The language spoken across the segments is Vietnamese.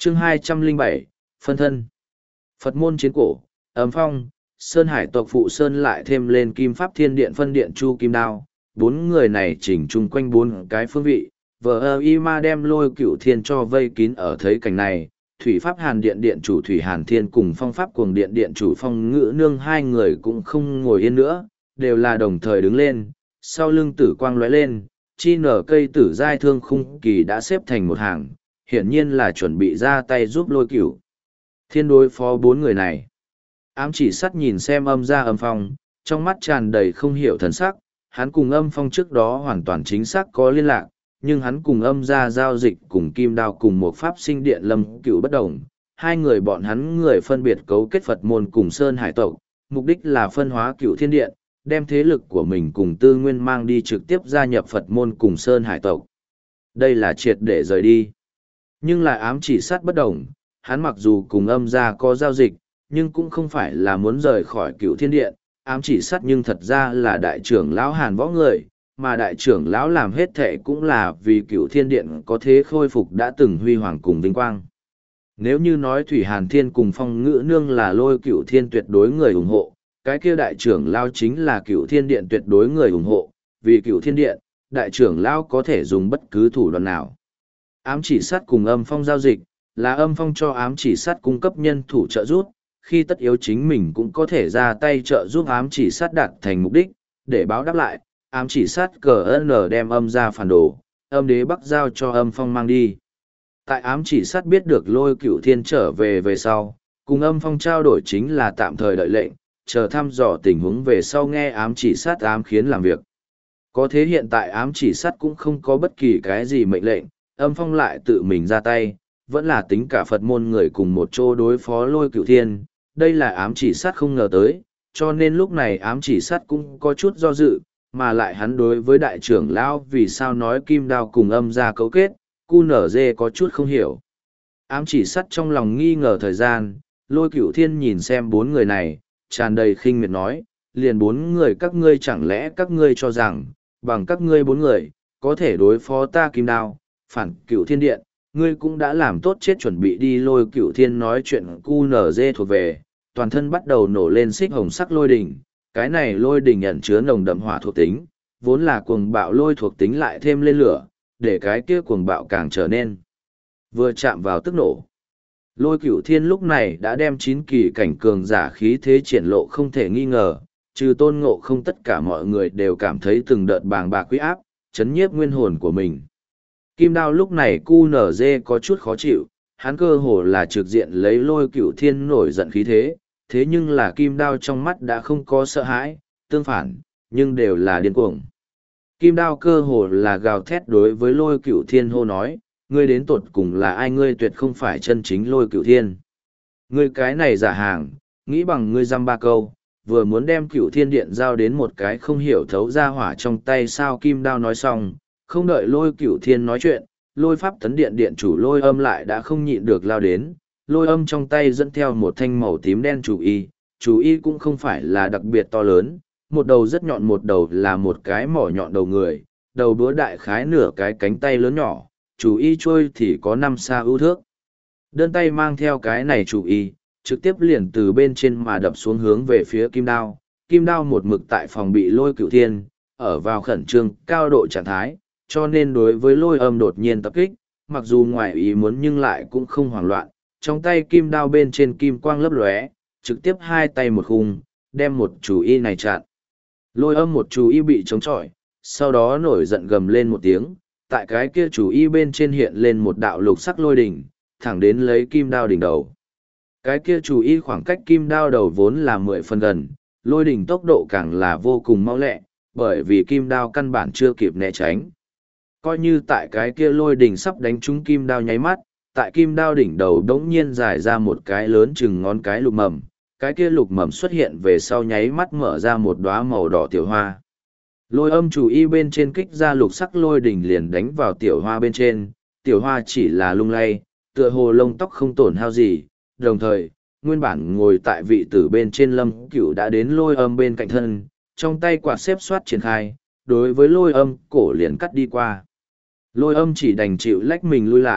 chương 207, phân thân. Phật môn chiến cổ, âm phong, Sơn Hải tộc phụ Sơn lại thêm lên Kim Pháp Thiên Điện phân điện Chu Kim Đao. Bốn người này chỉnh chung quanh bốn cái phương vị, vờ y ma đem Lôi Cửu Thiên cho vây kín ở thấy cảnh này. Thủy Pháp Hàn Điện Điện chủ Thủy Hàn Thiên cùng Phong Pháp Cuồng Điện Điện chủ Phong Ngữ Nương hai người cũng không ngồi yên nữa, đều là đồng thời đứng lên, sau lưng tử quang lóe lên, chi nở cây tử giai thương khung kỳ đã xếp thành một hàng, hiển nhiên là chuẩn bị ra tay giúp Lôi Cửu Thiên đối phó bốn người này. Ám chỉ sắt nhìn xem Âm Gia Âm Phong, trong mắt tràn đầy không hiểu thần sắc, hắn cùng Âm Phong trước đó hoàn toàn chính xác có liên lạc, nhưng hắn cùng Âm Gia giao dịch cùng Kim Đao cùng một pháp sinh điện Lâm Cửu bất đồng. Hai người bọn hắn người phân biệt cấu kết Phật môn cùng Sơn Hải tộc, mục đích là phân hóa Cửu Thiên Điện, đem thế lực của mình cùng tư nguyên mang đi trực tiếp gia nhập Phật môn cùng Sơn Hải tộc. Đây là triệt để rời đi. Nhưng lại ám chỉ sát bất đồng, hắn mặc dù cùng Âm Gia có giao dịch, nhưng cũng không phải là muốn rời khỏi Cửu Thiên Điện. Ám chỉ sát nhưng thật ra là đại trưởng lão Hàn Võ người, mà đại trưởng lão làm hết thệ cũng là vì Cửu Thiên Điện có thế khôi phục đã từng huy hoàng cùng vinh quang. Nếu như nói Thủy Hàn Thiên cùng Phong Ngữ Nương là Lôi Cửu Thiên tuyệt đối người ủng hộ, cái kia đại trưởng lão chính là Cửu Thiên Điện tuyệt đối người ủng hộ, vì Cửu Thiên Điện, đại trưởng lão có thể dùng bất cứ thủ đoạn nào. Ám chỉ sát cùng Âm Phong giao dịch, là Âm Phong cho ám chỉ sát cung cấp nhân thủ trợ giúp, khi tất yếu chính mình cũng có thể ra tay trợ giúp ám chỉ sát đạt thành mục đích, để báo đáp lại, ám chỉ sát CN đem Âm Gia phản đồ, Âm Đế Bắc giao cho Âm Phong mang đi. Tại ám chỉ sát biết được Lôi Cửu Thiên trở về sau, cùng Âm Phong trao đổi chính là tạm thời đợi lệnh, chờ thăm dò tình huống về sau nghe ám chỉ sát ám khiến làm việc. Có thế hiện tại ám chỉ sát cũng không có bất kỳ cái gì mệnh lệnh, Âm Phong lại tự mình ra tay, vẫn là tính cả Phật môn người cùng một chỗ đối phó Lôi Cửu Thiên, đây là ám chỉ sát không ngờ tới, cho nên lúc này ám chỉ sát cũng có chút do dự, mà lại hắn đối với đại trưởng lão vì sao nói Kim Đao cùng Âm Gia cấu kết, QNZ có chút không hiểu. Ám chỉ sát trong lòng nghi ngờ thời gian, Lôi Cửu Thiên nhìn xem bốn người này, tràn đầy khinh miệt nói, liền bốn người các ngươi chẳng lẽ các ngươi cho rằng, bằng các ngươi bốn người, có thể đối phó ta Kim Đao, phản Cửu Thiên Điện, ngươi cũng đã làm tốt chết chuẩn bị đi. Lôi Cửu Thiên nói chuyện QNZ thuộc về, toàn thân bắt đầu nổ lên xích hồng sắc lôi đỉnh, cái này lôi đỉnh ẩn chứa nồng đậm hỏa thuộc tính, vốn là cuồng bạo lôi thuộc tính lại thêm lên lửa, để cái kia cuồng bạo càng trở nên vừa chạm vào tức nổ. Lôi Cửu Thiên lúc này đã đem 9 kỳ cảnh cường giả khí thế triển lộ không thể nghi ngờ, trừ Tôn Ngộ Không tất cả mọi người đều cảm thấy từng đợt bàng bạc uy áp, chấn nhiếp nguyên hồn của mình. Kim Đao lúc này QNZ có chút khó chịu, hắn cơ hồ là trực diện lấy Lôi Cửu Thiên nổi giận khí thế, thế nhưng là Kim Đao trong mắt đã không có sợ hãi, tương phản, nhưng đều là điên cuồng. Kim Đao cơ hồ là gào thét đối với Lôi Cửu Thiên hô nói, ngươi đến tột cùng là ai? Ngươi tuyệt không phải chân chính Lôi Cửu Thiên. Ngươi cái này giả hàng, nghĩ bằng ngươi dăm ba câu, vừa muốn đem Cửu Thiên Điện giao đến một cái không hiểu thấu ra hỏa trong tay sao? Kim Đao nói xong, không đợi Lôi Cửu Thiên nói chuyện, Lôi Pháp Tấn Điện điện chủ Lôi Âm lại đã không nhịn được lao đến. Lôi Âm trong tay dẫn theo một thanh màu tím đen chủ y cũng không phải là đặc biệt to lớn, một đầu rất nhọn, một đầu là một cái mỏ nhọn đầu người, đầu búa đại khái nửa cái cánh tay lớn nhỏ, chủ y trôi thì có 5 xa ưu thước. Đơn tay mang theo cái này chủ y, trực tiếp liền từ bên trên mà đập xuống hướng về phía Kim Đao. Kim Đao một mực tại phòng bị Lôi Cửu Thiên, ở vào khẩn trương, cao độ trạng thái, cho nên đối với Lôi Âm đột nhiên tập kích, mặc dù ngoài ý muốn nhưng lại cũng không hoảng loạn, trong tay Kim Đao bên trên kim quang lấp lóe, trực tiếp hai tay một khung, đem một chủ y này chặn. Lôi Âm một chủ y bị chống chọi, sau đó nổi giận gầm lên một tiếng, tại cái kia chủ y bên trên hiện lên một đạo lục sắc lôi đỉnh, thẳng đến lấy Kim Đao đỉnh đầu. Cái kia chủ y khoảng cách Kim Đao đầu vốn là 10 phần gần, lôi đỉnh tốc độ càng là vô cùng mau lẹ, bởi vì Kim Đao căn bản chưa kịp né tránh. Coi như tại cái kia lôi đỉnh sắp đánh trúng Kim Đao nháy mắt, tại Kim Đao đỉnh đầu đống nhiên dài ra một cái lớn chừng ngón cái lục mầm, cái kia lục mầm xuất hiện về sau nháy mắt mở ra một đóa màu đỏ tiểu hoa. Lôi Âm chủ y bên trên kích ra lục sắc lôi đỉnh liền đánh vào tiểu hoa bên trên, tiểu hoa chỉ là lung lay, tựa hồ lông tóc không tổn hao gì, đồng thời, nguyên bản ngồi tại vị tử bên trên Lâm Cửu đã đến Lôi Âm bên cạnh thân, trong tay quạt xếp xoát triển khai, đối với Lôi Âm cổ liền cắt đi qua. Lôi Âm chỉ đành chịu lách mình lui lại,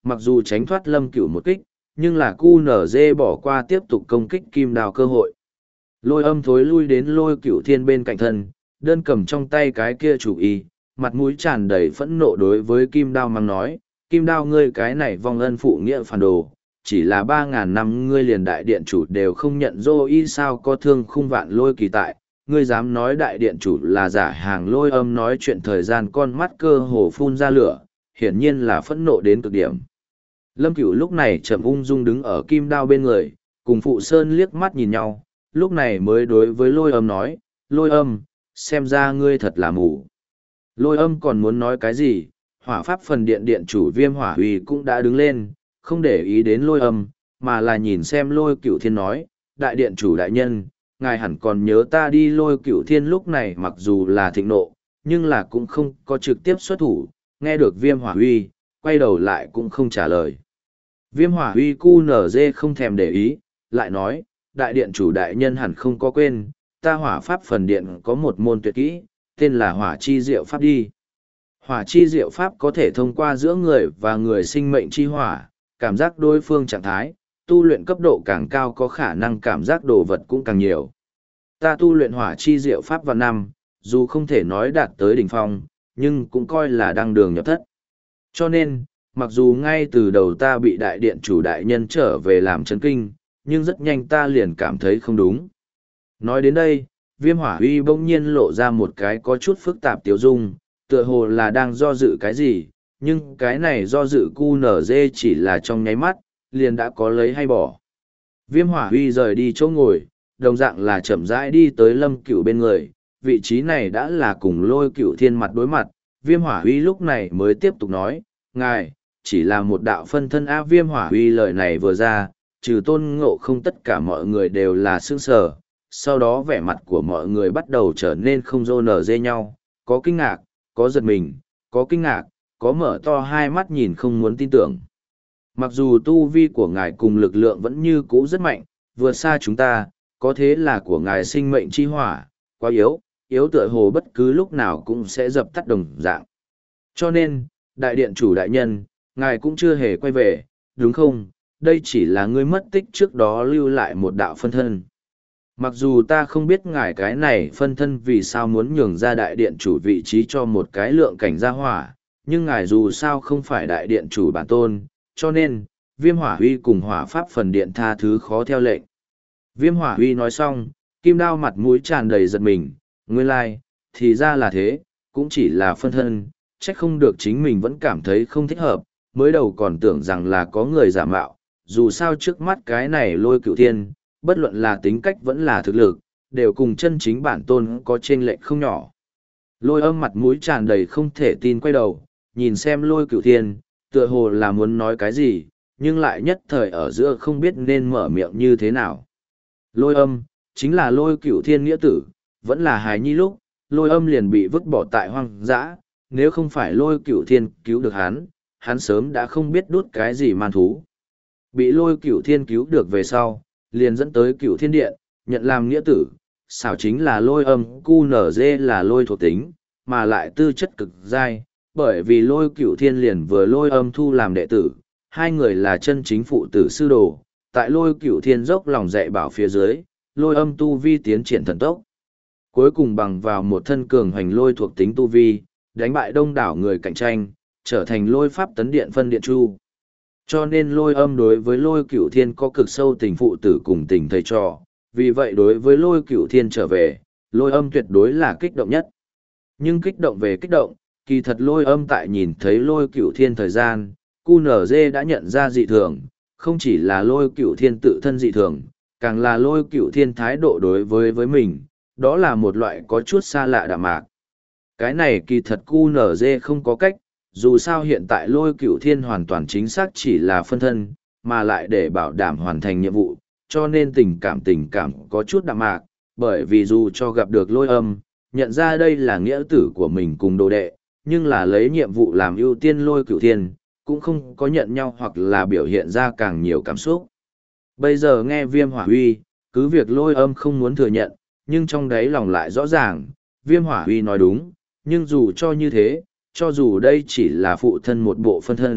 mặc dù tránh thoát Lâm Cửu một kích, nhưng là QNZ bỏ qua tiếp tục công kích kim đao cơ hội. Lôi âm thối lui đến Lôi Cửu Thiên bên cạnh thân, đơn cầm trong tay cái kia chủ y, mặt mũi tràn đầy phẫn nộ đối với kim đao mắng nói, kim đao ngươi cái này vong ân phụ nghĩa phản đồ, chỉ là 3.000 năm ngươi liền đại điện chủ đều không nhận dô y sao có thương khung vạn Lôi Kỳ tại, ngươi dám nói đại điện chủ là giả hàng. Lôi âm nói chuyện thời gian con mắt cơ hồ phun ra lửa, hiển nhiên là phẫn nộ đến cực điểm. Lâm Cửu lúc này chậm ung dung đứng ở kim đao bên người, cùng Phụ Sơn liếc mắt nhìn nhau, lúc này mới đối với Lôi âm nói, Lôi âm, xem ra ngươi thật là mù. Lôi âm còn muốn nói cái gì, hỏa pháp phần điện điện chủ Viêm Hỏa Huy cũng đã đứng lên, không để ý đến Lôi âm, mà là nhìn xem Lôi Cửu Thiên nói, đại điện chủ đại nhân, ngài hẳn còn nhớ ta đi. Lôi Cửu Thiên lúc này mặc dù là thịnh nộ, nhưng là cũng không có trực tiếp xuất thủ, nghe được Viêm Hỏa Huy, quay đầu lại cũng không trả lời. Viêm Hỏa Huy QNZ không thèm để ý, lại nói, đại điện chủ đại nhân hẳn không có quên, ta hỏa pháp phần điện có một môn tuyệt kỹ, tên là hỏa chi diệu pháp đi. Hỏa chi diệu pháp có thể thông qua giữa người và người sinh mệnh chi hỏa, cảm giác đối phương trạng thái, tu luyện cấp độ càng cao có khả năng cảm giác đồ vật cũng càng nhiều. Ta tu luyện hỏa chi diệu pháp vào năm, dù không thể nói đạt tới đỉnh phong, nhưng cũng coi là đăng đường nhập thất. Cho nên, mặc dù ngay từ đầu ta bị đại điện chủ đại nhân trở về làm chấn kinh, nhưng rất nhanh ta liền cảm thấy không đúng. Nói đến đây, Viêm Hỏa Huy bỗng nhiên lộ ra một cái có chút phức tạp tiêu dung, tựa hồ là đang do dự cái gì, nhưng cái này do dự QNZ chỉ là trong nháy mắt, liền đã có lấy hay bỏ. Viêm Hỏa Huy rời đi chỗ ngồi, đồng dạng là chậm rãi đi tới Lâm Cửu bên người, vị trí này đã là cùng Lôi Cửu Thiên mặt đối mặt. Viêm Hỏa Huy lúc này mới tiếp tục nói, ngài, chỉ là một đạo phân thân áp. Viêm Hỏa Huy lời này vừa ra, trừ Tôn Ngộ Không tất cả mọi người đều là sững sờ, sau đó vẻ mặt của mọi người bắt đầu trở nên không rô nở dê nhau, có kinh ngạc, có giật mình, có kinh ngạc, có mở to hai mắt nhìn không muốn tin tưởng. Mặc dù tu vi của ngài cùng lực lượng vẫn như cũ rất mạnh, vượt xa chúng ta, có thế là của ngài sinh mệnh chi hỏa, quá yếu, yếu tựa hồ bất cứ lúc nào cũng sẽ dập tắt đồng dạng. Cho nên, đại điện chủ đại nhân, ngài cũng chưa hề quay về, đúng không? Đây chỉ là ngươi mất tích trước đó lưu lại một đạo phân thân. Mặc dù ta không biết ngài cái này phân thân vì sao muốn nhường ra đại điện chủ vị trí cho một cái lượng cảnh gia hỏa, nhưng ngài dù sao không phải đại điện chủ bản tôn, cho nên, Viêm Hỏa Huy cùng hỏa pháp phần điện tha thứ khó theo lệnh. Viêm Hỏa Huy nói xong, kim đao mặt mũi tràn đầy giật mình, nguyên lai, thì ra là thế, cũng chỉ là phân thân, trách không được chính mình vẫn cảm thấy không thích hợp, mới đầu còn tưởng rằng là có người giả mạo, dù sao trước mắt cái này Lôi Cửu Thiên, bất luận là tính cách vẫn là thực lực, đều cùng chân chính bản tôn có chênh lệch không nhỏ. Lôi âm mặt mũi tràn đầy không thể tin quay đầu, nhìn xem Lôi Cửu Thiên, tựa hồ là muốn nói cái gì, nhưng lại nhất thời ở giữa không biết nên mở miệng như thế nào. Lôi âm, chính là Lôi Cửu Thiên nghĩa tử, vẫn là hài nhi lúc, Lôi âm liền bị vứt bỏ tại hoang dã, nếu không phải Lôi Cửu Thiên cứu được hắn sớm đã không biết đút cái gì man thú. Bị Lôi Cửu Thiên cứu được về sau, liền dẫn tới Cửu Thiên Điện, nhận làm nghĩa tử, xảo chính là Lôi âm, QNZ là Lôi thuộc tính, mà lại tư chất cực dai, bởi vì Lôi Cửu Thiên liền vừa Lôi âm thu làm đệ tử, hai người là chân chính phụ tử sư đồ, tại Lôi Cửu Thiên dốc lòng dạy bảo phía dưới, Lôi âm tu vi tiến triển thần tốc. Cuối cùng bằng vào một thân cường hành lôi thuộc tính tu vi, đánh bại đông đảo người cạnh tranh, trở thành Lôi pháp tấn điện phân điện chu. Cho nên Lôi âm đối với Lôi Cửu Thiên có cực sâu tình phụ tử cùng tình thầy trò, vì vậy đối với Lôi Cửu Thiên trở về, Lôi âm tuyệt đối là kích động nhất. Nhưng kích động về kích động, kỳ thật Lôi âm tại nhìn thấy Lôi Cửu Thiên thời gian, QNZ đã nhận ra dị thường, không chỉ là Lôi Cửu Thiên tự thân dị thường, càng là Lôi Cửu Thiên thái độ đối với mình, đó là một loại có chút xa lạ đạm mạc. Cái này kỳ thật QNZ không có cách, dù sao hiện tại Lôi Cửu Thiên hoàn toàn chính xác chỉ là phân thân, mà lại để bảo đảm hoàn thành nhiệm vụ, cho nên tình cảm có chút đạm mạc, bởi vì dù cho gặp được Lôi âm, nhận ra đây là nghĩa tử của mình cùng đồ đệ, nhưng là lấy nhiệm vụ làm ưu tiên Lôi Cửu Thiên, cũng không có nhận nhau hoặc là biểu hiện ra càng nhiều cảm xúc. Bây giờ nghe Viêm Hỏa Huy, cứ việc Lôi âm không muốn thừa nhận, nhưng trong đáy lòng lại rõ ràng, Viêm Hỏa Huy nói đúng, nhưng dù cho như thế, cho dù đây chỉ là phụ thân một bộ phân thân,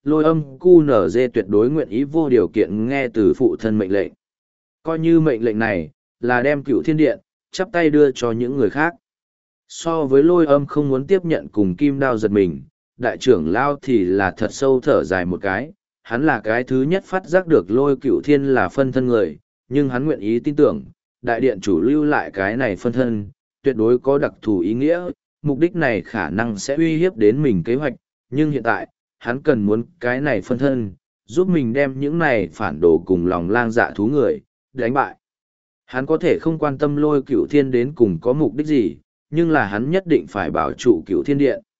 Lôi âm QNZ tuyệt đối nguyện ý vô điều kiện nghe từ phụ thân mệnh lệnh. Coi như mệnh lệnh này, là đem Cựu Thiên Điện, chắp tay đưa cho những người khác. So với lôi âm không muốn tiếp nhận cùng kim đao giật mình, đại trưởng lao thì là thật sâu thở dài một cái, hắn là cái thứ nhất phát giác được lôi Cựu Thiên là phân thân người, nhưng hắn nguyện ý tin tưởng, đại điện chủ lưu lại cái này phân thân, tuyệt đối có đặc thù ý nghĩa, mục đích này khả năng sẽ uy hiếp đến mình kế hoạch, nhưng hiện tại, hắn cần muốn cái này phân thân, giúp mình đem những này phản đồ cùng lòng lang dạ thú người, đánh bại. Hắn có thể không quan tâm lôi Cựu Thiên đến cùng có mục đích gì, nhưng là hắn nhất định phải bảo trụ Cựu Thiên Điện.